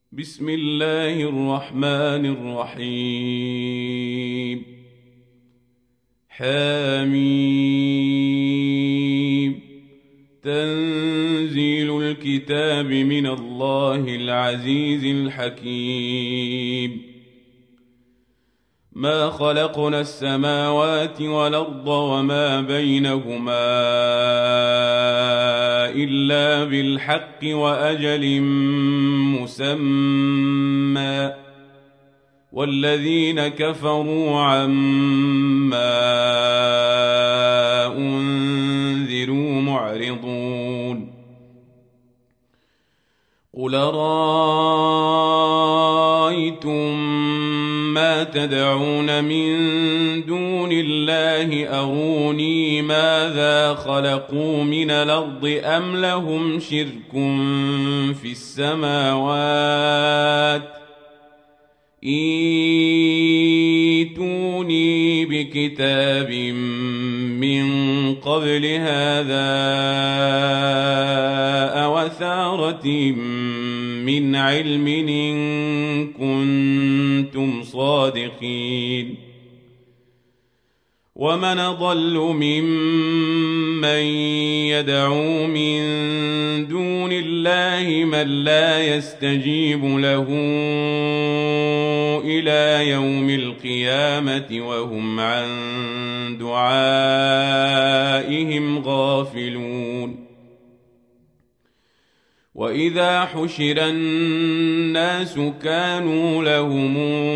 بسم الله الرحمن الرحيم. حميم. تنزيل الكتاب من الله العزيز الحكيم. ما خلقنا السماوات والأرض وما بينهما إلا بالحق وأجل مسمى، والذين كفروا عما أنذروا معرضون. قل رأيتم ما تدعون من دون الله أروني ماذا خلقوا من الأرض أم لهم شرك في السماوات ائتوني بكتاب من قبل هذا أو أثارة من علم إن كنتم صادقين. ومن أضل ممن يدعو من دون الله من لا يستجيب له إلى يوم القيامة وهم عن دعائهم غافلون. وإذا حشر الناس كانوا لهم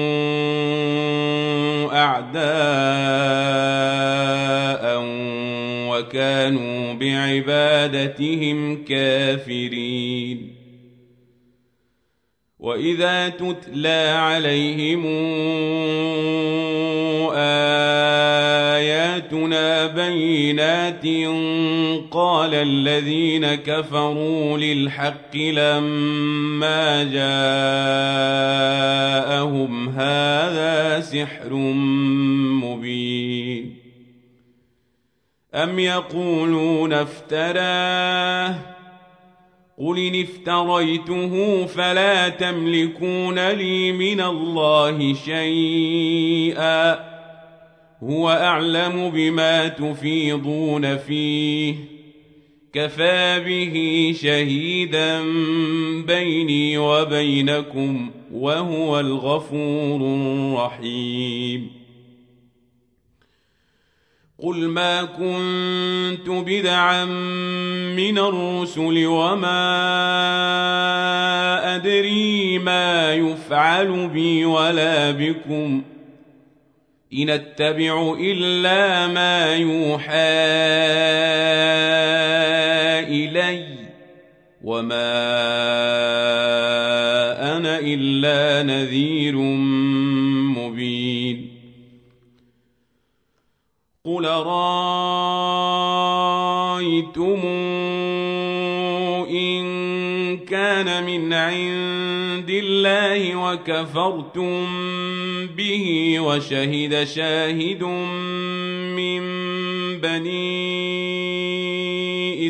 أعداء وكانوا بعبادتهم كافرين. وإذا تتلى عليهم آياتنا بينات قال الذين كفروا للحق لما جاءهم هذا سحر مبين. أم يقولون افتراه قل إن افتريته فلا تملكون لي من الله شيئا هو أعلم بما تفيضون فيه كفى به شهيدا بيني وبينكم وهو الغفور الرحيم. قل ما كنت بدعا من الرسل وما أدري ما يفعل بي ولا بكم إن أتبع إلا ما يوحى إلي وما أنا إلا نذير مبين. قل رأيتم إن كان من عند الله وكفرتم به وشهد شاهد من بني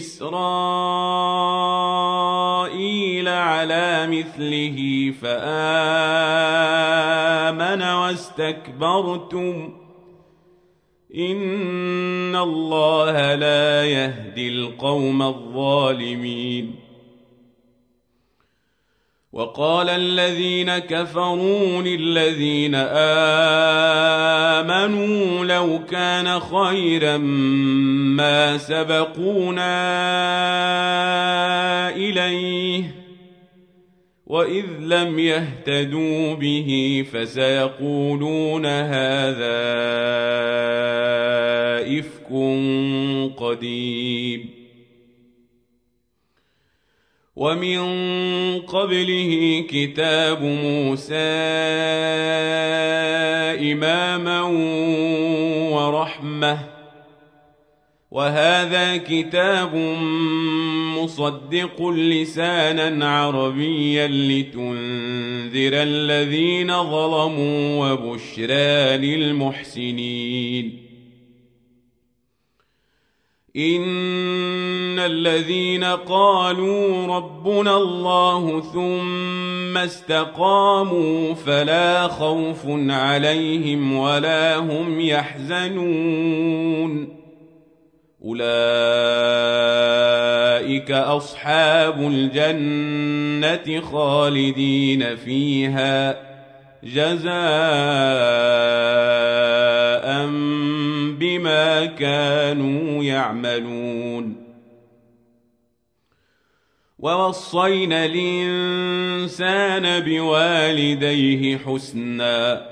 إسرائيل على مثله فآمن واستكبرتم إن الله لا يهدي القوم الظالمين. وقال الذين كفروا للذين آمنوا لو كان خيرا ما سبقونا إليه وإذ لم يهتدوا به فسيقولون هذا إفك قديم. ومن قبله كتاب موسى إماما ورحمة وهذا كتاب مصدق لسانا عربيا لتنذر الذين ظلموا وبشرى للمحسنين. إن الذين قالوا ربنا الله ثم استقاموا فلا خوف عليهم ولا هم يحزنون أولئك أصحاب الجنة خالدين فيها جزاء بما كانوا يعملون ووصينا الإنسان بوالديه حسنا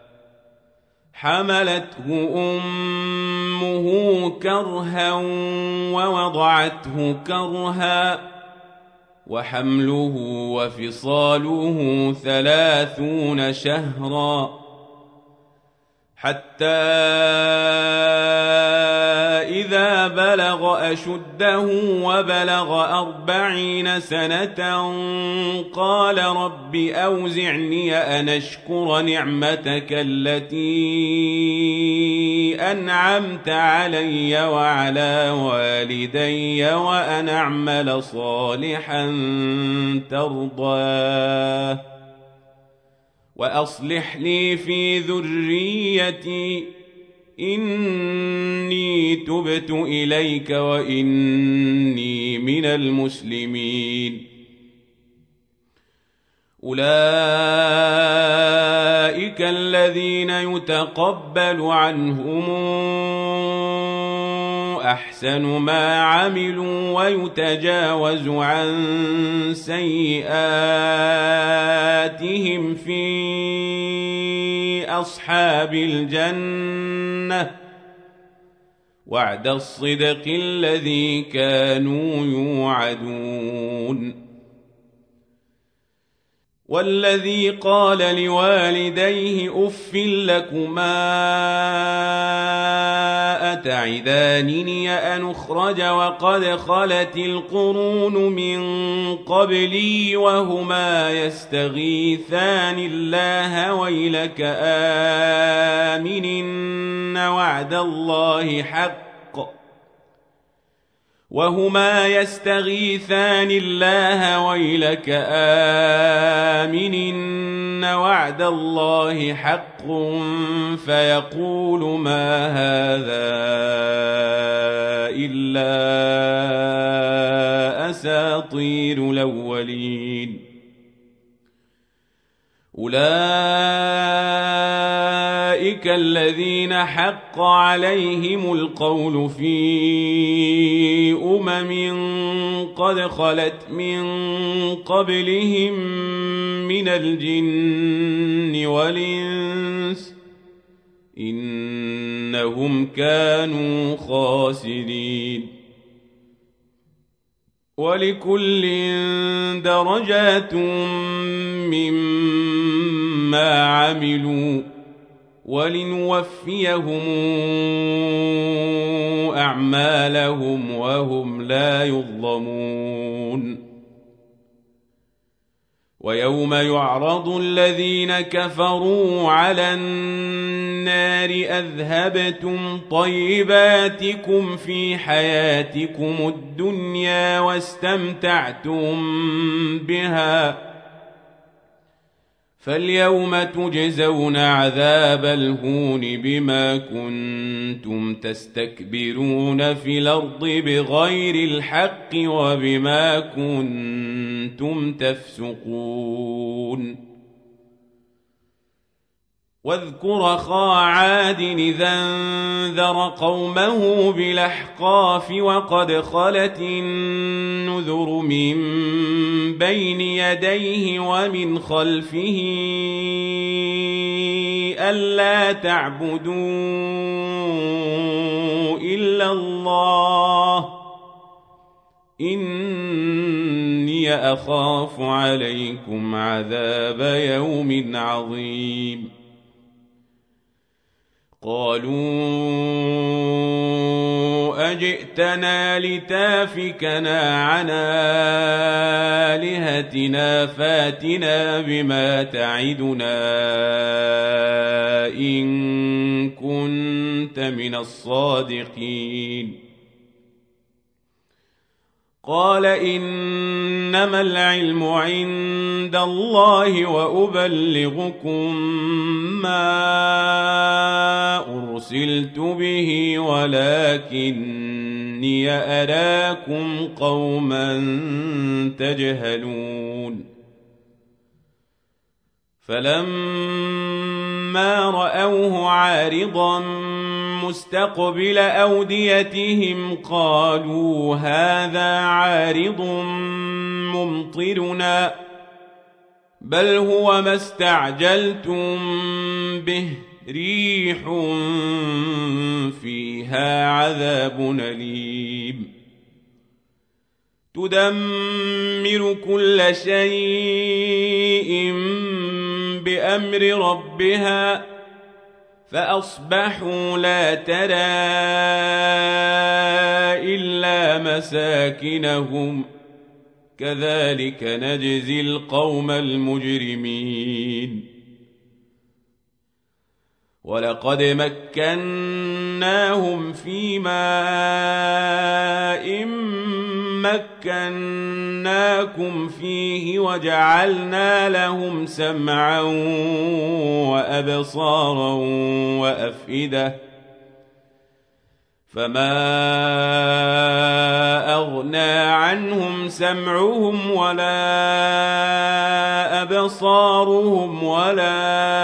حملته أمه كرها ووضعته كرها وحمله وفصاله 30 شهرا حتى إذا بلغ أشده وبلغ 40 سنة قال رب أوزعني أن أشكر نعمتك التي أنعمت علي وعلى والدي وأن أعمل صالحا ترضاه وأصلح لي في ذريتي إني تبت إليك وإني من المسلمين أولئك الذين يتقبل عنهم أحسن ما عملوا ويتجاوز عن سيئاتهم في أصحاب الجنة وعد الصدق الذي كانوا يوعدون والذي قال لوالديه أف لكما أتعدانني أن أخرج وقد خلت القرون من قبلي وهما يستغيثان الله ويلك آمن وعد الله حق وهما يستغيثان الله ويلك آمن وعد الله حق فيقول ما هذا إلا أساطير الأولين أولئك الذين حق عليهم القول في قد خلت من قبلهم من الجن والإنس إنهم كانوا خاسرين ولكل درجات مما عملوا ولنوفيهم أعمالهم وهم لا يظلمون ويوم يعرض الذين كفروا على النار أذهبتم طيباتكم في حياتكم الدنيا واستمتعتم بها فاليوم تجزون عذاب الهون بما كنتم تستكبرون في الأرض بغير الحق وبما كنتم تفسقون واذكر أخا عاد إذا انذر قومه بالأحقاف وقد خلت النذر من بين يديه ومن خلفه ألا تعبدوا إلا الله إني أخاف عليكم عذاب يوم عظيم قالوا أجئتنا لتافكنا عن آلهتنا فاتنا بما تعدنا إن كنت من الصادقين قال إنما العلم عند الله وأبلغكم ما أرسلت به ولكني أراكم قوما تجهلون فلما رأوه عارضا مستقبل أوديتهم قالوا هذا عارض ممطرنا بل هو ما استعجلتم به ريح فيها عذاب أليم تدمر كل شيء بأمر ربها فأصبحوا لا ترى إلا مساكنهم كذلك نجزي القوم المجرمين ولقد مكناهم في ماء مكناكم فيه وجعلنا لهم سمعا وأبصارا وأفئدة فما أغنى عنهم سمعهم ولا أبصارهم ولا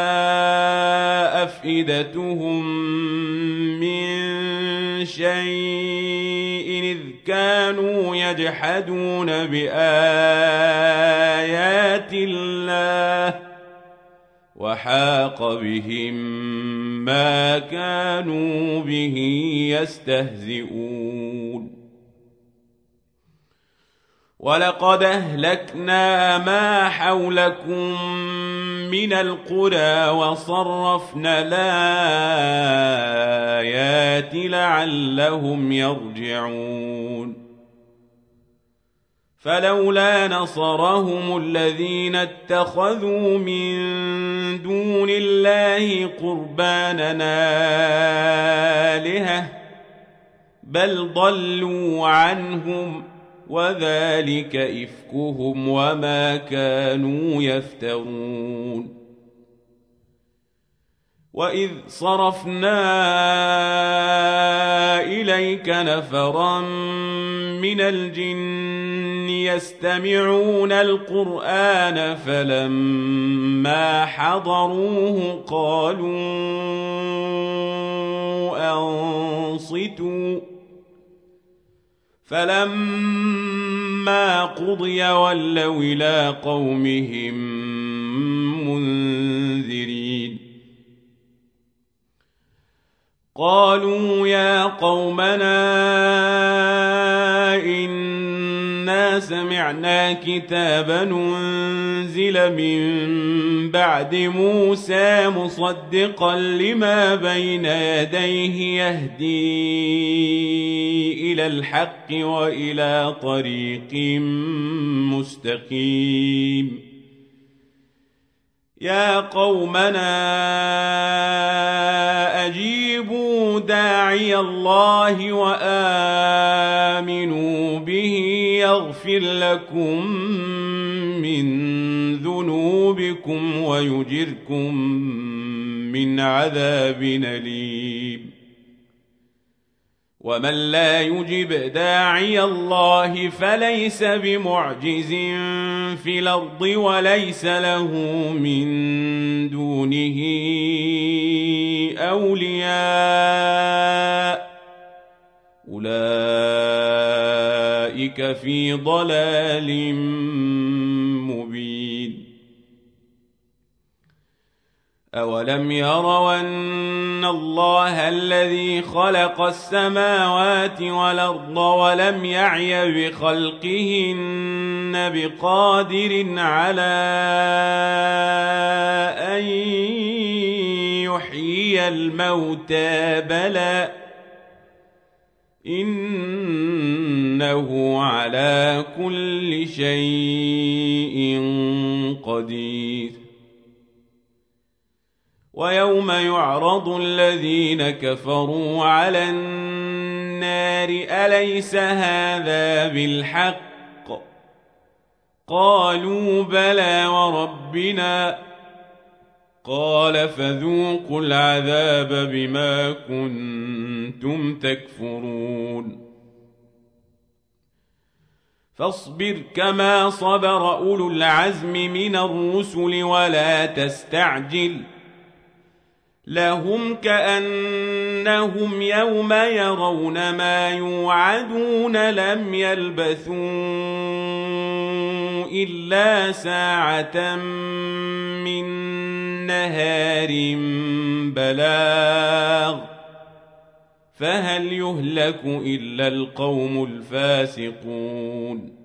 أفئدتهم من شيء إذ كانوا يجحدون بآيات الله وحاق بهم ما كانوا به يستهزئون ولقد أهلكنا ما حولكم من القرى وصرفنا الآيات لعلهم يرجعون فلولا نصرهم الذين اتخذوا من دون الله قرباننا آلهة بل ضلوا عنهم وذلك إفكهم وما كانوا يفترون وإذ صرفنا إليك نفرا من الجن يستمعون القرآن فلما حضروه قالوا أنصتوا فلما قضي ولوا إلى قومهم منذرين قالوا يا قومنا إنا سمعنا كتابا أنزل من بعد موسى مصدقا لما بين يديه يهدي إلى الحق وإلى طريق مستقيم يا قومنا أجيبوا داعي الله وآمنوا به يغفر لكم من ذنوبكم ويجركم من عذاب أليم ومن لا يجب داعي الله فليس بمعجز في الأرض وليس له من دونه أولياء أولئك في ضلال مبين أولم يروا أن الله الذي خلق السماوات والأرض ولم يعي بخلقهن بقادر على أن يحيي الموتى بلى إنه على كل شيء قدير ويوم يعرض الذين كفروا على النار النار أليس هذا بالحق قالوا بلى وربنا قال فذوقوا العذاب بما كنتم تكفرون فاصبر كما صبر أولو العزم من الرسل ولا تستعجل لهم كأنهم يوم يرون ما يوعدون لم يلبثوا إلا ساعة من نهار بلاغ فهل يهلك إلا القوم الفاسقون